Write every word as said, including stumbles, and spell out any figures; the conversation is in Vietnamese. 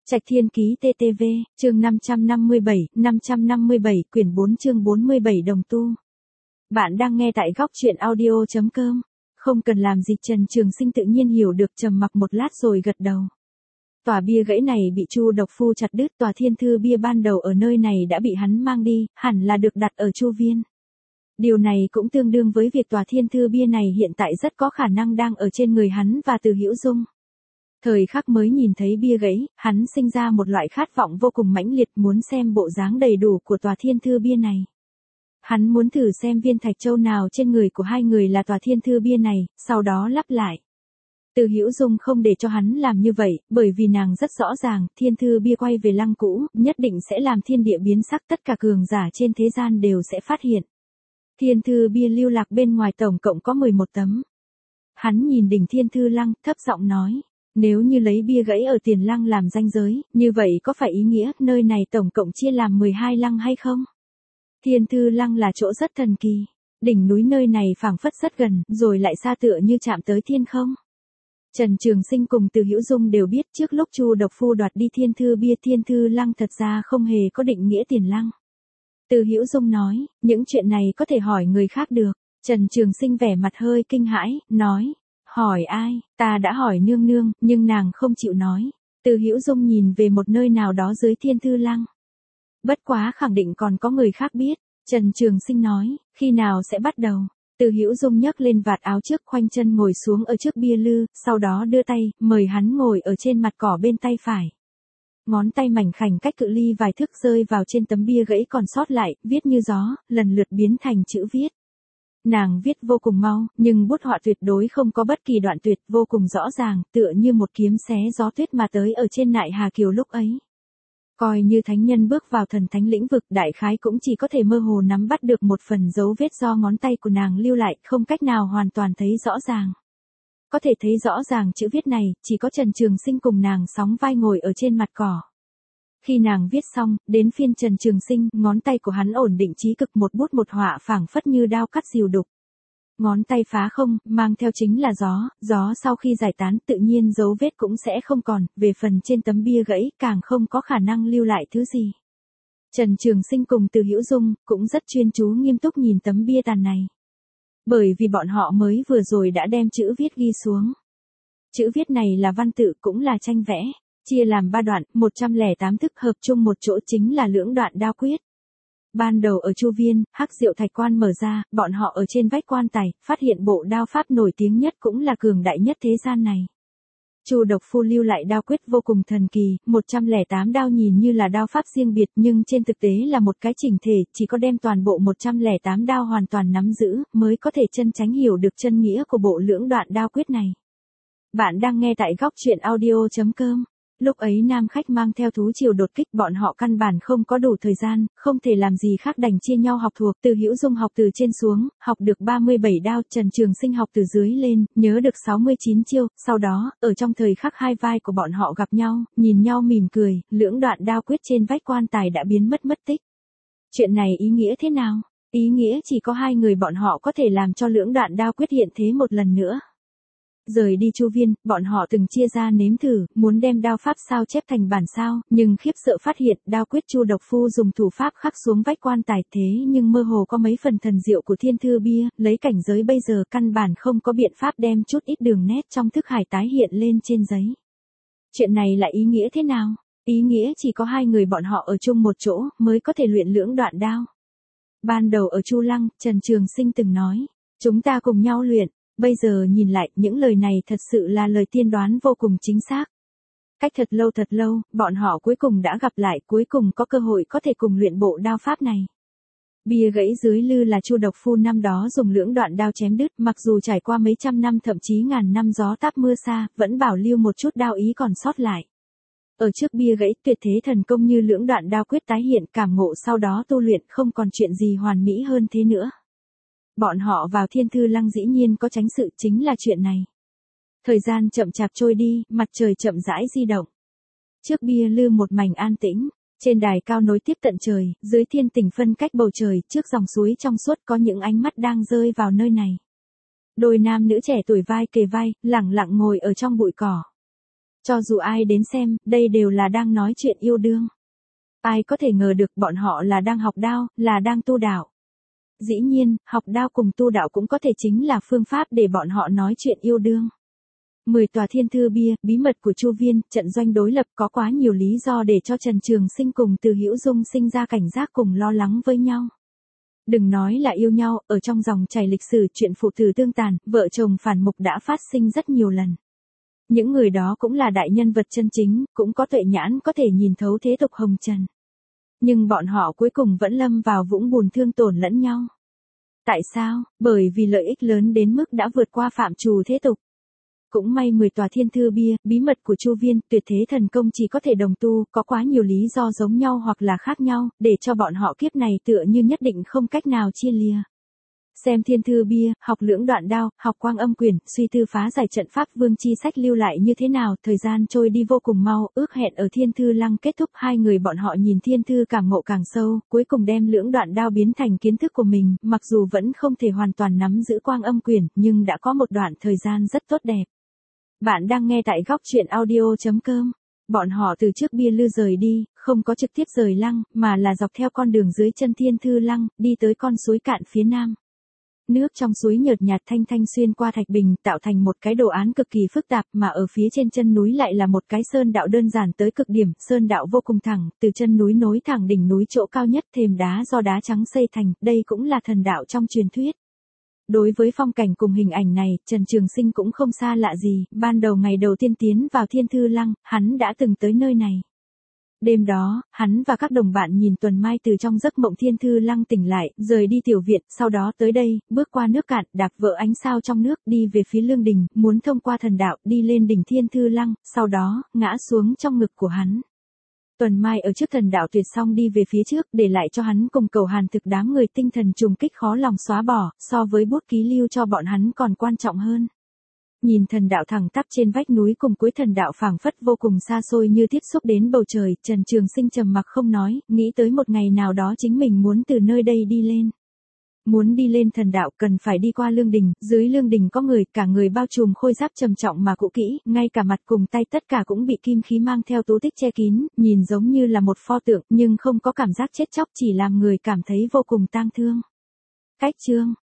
Trạch Thiên Ký tê tê vê, chương năm trăm năm mươi bảy, năm trăm năm mươi bảy, quyển bốn chương bốn mươi bảy đồng tu. Bạn đang nghe tại góc truyện audio chấm com. Không cần làm gì, Trần Trường Sinh tự nhiên hiểu được, trầm mặc một lát rồi gật đầu. Tòa bia gãy này bị Chu Độc Phu chặt đứt, tòa thiên thư bia ban đầu ở nơi này đã bị hắn mang đi, hẳn là được đặt ở Chu Viên. Điều này cũng tương đương với việc tòa thiên thư bia này hiện tại rất có khả năng đang ở trên người hắn và Từ Hữu Dung. Thời khắc mới nhìn thấy bia gãy, hắn sinh ra một loại khát vọng vô cùng mãnh liệt, muốn xem bộ dáng đầy đủ của tòa thiên thư bia này. Hắn muốn thử xem viên thạch châu nào trên người của hai người là tòa thiên thư bia này, sau đó lắp lại. Từ Hữu Dung không để cho hắn làm như vậy, bởi vì nàng rất rõ ràng, thiên thư bia quay về lăng cũ, nhất định sẽ làm thiên địa biến sắc, tất cả cường giả trên thế gian đều sẽ phát hiện. Thiên thư bia lưu lạc bên ngoài tổng cộng có mười một tấm. Hắn nhìn đỉnh thiên thư lăng, thấp giọng nói. Nếu như lấy bia gãy ở Tiền Lăng làm ranh giới, như vậy có phải ý nghĩa nơi này tổng cộng chia làm mười hai lăng hay không? Thiên Thư Lăng là chỗ rất thần kỳ. Đỉnh núi nơi này phảng phất rất gần, rồi lại xa tựa như chạm tới thiên không. Trần Trường Sinh cùng Từ Hữu Dung đều biết trước lúc Chu Độc Phu đoạt đi thiên thư bia, Thiên Thư Lăng thật ra không hề có định nghĩa Tiền Lăng. Từ Hữu Dung nói, những chuyện này có thể hỏi người khác được. Trần Trường Sinh vẻ mặt hơi kinh hãi, nói. Hỏi ai, ta đã hỏi nương nương, nhưng nàng không chịu nói. Từ Hữu Dung nhìn về một nơi nào đó dưới Thiên Thư Lăng. Bất quá khẳng định còn có người khác biết. Trần Trường Sinh nói, khi nào sẽ bắt đầu? Từ Hữu Dung nhấc lên vạt áo trước, khoanh chân ngồi xuống ở trước bia lư, sau đó đưa tay, mời hắn ngồi ở trên mặt cỏ bên tay phải. Ngón tay mảnh khảnh cách cự ly vài thước rơi vào trên tấm bia gãy còn sót lại, viết như gió, lần lượt biến thành chữ viết. Nàng viết vô cùng mau, nhưng bút họa tuyệt đối không có bất kỳ đoạn tuyệt, vô cùng rõ ràng, tựa như một kiếm xé gió tuyết mà tới ở trên nại Hà Kiều lúc ấy. Coi như thánh nhân bước vào thần thánh lĩnh vực, đại khái cũng chỉ có thể mơ hồ nắm bắt được một phần dấu vết do ngón tay của nàng lưu lại, không cách nào hoàn toàn thấy rõ ràng. Có thể thấy rõ ràng chữ viết này, chỉ có Trần Trường Sinh cùng nàng sóng vai ngồi ở trên mặt cỏ. Khi nàng viết xong, đến phiên Trần Trường Sinh, ngón tay của hắn ổn định chí cực, một bút một họa phảng phất như đao cắt dìu đục. Ngón tay phá không, mang theo chính là gió, gió sau khi giải tán tự nhiên dấu vết cũng sẽ không còn, về phần trên tấm bia gãy càng không có khả năng lưu lại thứ gì. Trần Trường Sinh cùng Từ Hữu Dung cũng rất chuyên chú nghiêm túc nhìn tấm bia tàn này. Bởi vì bọn họ mới vừa rồi đã đem chữ viết ghi xuống. Chữ viết này là văn tự cũng là tranh vẽ. Chia làm ba đoạn, một trăm lẻ tám thức hợp chung một chỗ chính là lưỡng đoạn đao quyết. Ban đầu ở Chu Viên, Hắc Diệu Thạch Quan mở ra, bọn họ ở trên vách quan tài, phát hiện bộ đao pháp nổi tiếng nhất cũng là cường đại nhất thế gian này. Chu Độc Phu lưu lại đao quyết vô cùng thần kỳ, một trăm lẻ tám đao nhìn như là đao pháp riêng biệt nhưng trên thực tế là một cái chỉnh thể, chỉ có đem toàn bộ một trăm lẻ tám đao hoàn toàn nắm giữ, mới có thể chân chánh hiểu được chân nghĩa của bộ lưỡng đoạn đao quyết này. Bạn đang nghe tại góc truyện audio chấm com. Lúc ấy nam khách mang theo thú triều đột kích, bọn họ căn bản không có đủ thời gian, không thể làm gì khác đành chia nhau học thuộc. Từ Hữu Dung học từ trên xuống, học được ba mươi bảy đao, Trần Trường Sinh học từ dưới lên, nhớ được sáu mươi chín chiêu, sau đó, ở trong thời khắc hai vai của bọn họ gặp nhau, nhìn nhau mỉm cười, lưỡng đoạn đao quyết trên vách quan tài đã biến mất mất tích. Chuyện này ý nghĩa thế nào? Ý nghĩa chỉ có hai người bọn họ có thể làm cho lưỡng đoạn đao quyết hiện thế một lần nữa. Rời đi Chu Viên, bọn họ từng chia ra nếm thử, muốn đem đao pháp sao chép thành bản sao, nhưng khiếp sợ phát hiện, đao quyết Chu Độc Phu dùng thủ pháp khắc xuống vách quan tài, thế nhưng mơ hồ có mấy phần thần diệu của thiên thư bia, lấy cảnh giới bây giờ căn bản không có biện pháp đem chút ít đường nét trong thức hải tái hiện lên trên giấy. Chuyện này là ý nghĩa thế nào? Ý nghĩa chỉ có hai người bọn họ ở chung một chỗ, mới có thể luyện lưỡng đoạn đao. Ban đầu ở Chu Lăng, Trần Trường Sinh từng nói, chúng ta cùng nhau luyện. Bây giờ nhìn lại, những lời này thật sự là lời tiên đoán vô cùng chính xác. Cách thật lâu thật lâu, bọn họ cuối cùng đã gặp lại, cuối cùng có cơ hội có thể cùng luyện bộ đao pháp này. Bia gãy dưới lư là Chu Độc Phu năm đó dùng lưỡng đoạn đao chém đứt, mặc dù trải qua mấy trăm năm thậm chí ngàn năm gió táp mưa xa, vẫn bảo lưu một chút đao ý còn sót lại. Ở trước bia gãy, tuyệt thế thần công như lưỡng đoạn đao quyết tái hiện, cảm ngộ sau đó tu luyện, không còn chuyện gì hoàn mỹ hơn thế nữa. Bọn họ vào Thiên Thư Lăng dĩ nhiên có tránh sự, chính là chuyện này. Thời gian chậm chạp trôi đi, mặt trời chậm rãi di động. Trước bia lư một mảnh an tĩnh, trên đài cao nối tiếp tận trời, dưới thiên tình phân cách bầu trời, trước dòng suối trong suốt có những ánh mắt đang rơi vào nơi này. Đôi nam nữ trẻ tuổi vai kề vai, lẳng lặng ngồi ở trong bụi cỏ. Cho dù ai đến xem, đây đều là đang nói chuyện yêu đương. Ai có thể ngờ được bọn họ là đang học đao, là đang tu đạo. Dĩ nhiên, học đao cùng tu đạo cũng có thể chính là phương pháp để bọn họ nói chuyện yêu đương. Mười tòa thiên thư bia, bí mật của Chu Viên, trận doanh đối lập có quá nhiều lý do để cho Trần Trường Sinh cùng Từ Hữu Dung sinh ra cảnh giác cùng lo lắng với nhau. Đừng nói là yêu nhau, ở trong dòng chảy lịch sử chuyện phụ tử tương tàn, vợ chồng phản mục đã phát sinh rất nhiều lần. Những người đó cũng là đại nhân vật chân chính, cũng có tuệ nhãn có thể nhìn thấu thế tục hồng trần. Nhưng bọn họ cuối cùng vẫn lâm vào vũng bùn thương tổn lẫn nhau. Tại sao? Bởi vì lợi ích lớn đến mức đã vượt qua phạm trù thế tục. Cũng may mười tòa thiên thư bia, bí mật của Chu Viên, tuyệt thế thần công chỉ có thể đồng tu, có quá nhiều lý do giống nhau hoặc là khác nhau, để cho bọn họ kiếp này tựa như nhất định không cách nào chia lìa. Xem thiên thư bia, học lưỡng đoạn đao, học quang âm quyền, suy tư phá giải trận pháp vương chi sách lưu lại như thế nào, thời gian trôi đi vô cùng mau, ước hẹn ở thiên thư lăng kết thúc, hai người bọn họ nhìn thiên thư càng ngộ càng sâu, cuối cùng đem lưỡng đoạn đao biến thành kiến thức của mình, mặc dù vẫn không thể hoàn toàn nắm giữ quang âm quyền, nhưng đã có một đoạn thời gian rất tốt đẹp. Bạn đang nghe tại góc truyện audio chấm com. Bọn họ từ trước bia lư rời đi, không có trực tiếp rời lăng, mà là dọc theo con đường dưới chân thiên thư lăng, đi tới con suối cạn phía nam. Nước trong suối nhợt nhạt thanh thanh xuyên qua thạch bình, tạo thành một cái đồ án cực kỳ phức tạp, mà ở phía trên chân núi lại là một cái sơn đạo đơn giản tới cực điểm, sơn đạo vô cùng thẳng, từ chân núi nối thẳng đỉnh núi chỗ cao nhất, thềm đá do đá trắng xây thành, đây cũng là thần đạo trong truyền thuyết. Đối với phong cảnh cùng hình ảnh này, Trần Trường Sinh cũng không xa lạ gì, ban đầu ngày đầu tiên tiến vào thiên thư lăng, hắn đã từng tới nơi này. Đêm đó, hắn và các đồng bạn nhìn tuần mai từ trong giấc mộng thiên thư lăng tỉnh lại, rời đi tiểu viện, sau đó tới đây, bước qua nước cạn, đạp vỡ ánh sao trong nước, đi về phía lương đình, muốn thông qua thần đạo, đi lên đỉnh thiên thư lăng, sau đó, ngã xuống trong ngực của hắn. Tuần mai ở trước thần đạo tuyệt xong đi về phía trước, để lại cho hắn cùng Cầu Hàn thực đám người tinh thần trùng kích khó lòng xóa bỏ, so với bút ký lưu cho bọn hắn còn quan trọng hơn. Nhìn thần đạo thẳng tắp trên vách núi cùng cuối thần đạo phảng phất vô cùng xa xôi như tiếp xúc đến bầu trời, Trần Trường Sinh trầm mặc không nói, nghĩ tới một ngày nào đó chính mình muốn từ nơi đây đi lên. Muốn đi lên thần đạo cần phải đi qua lương đình, dưới lương đình có người, cả người bao trùm khôi giáp trầm trọng mà cũ kỹ, ngay cả mặt cùng tay tất cả cũng bị kim khí mang theo tú tích che kín, nhìn giống như là một pho tượng, nhưng không có cảm giác chết chóc, chỉ làm người cảm thấy vô cùng tang thương. Cách chương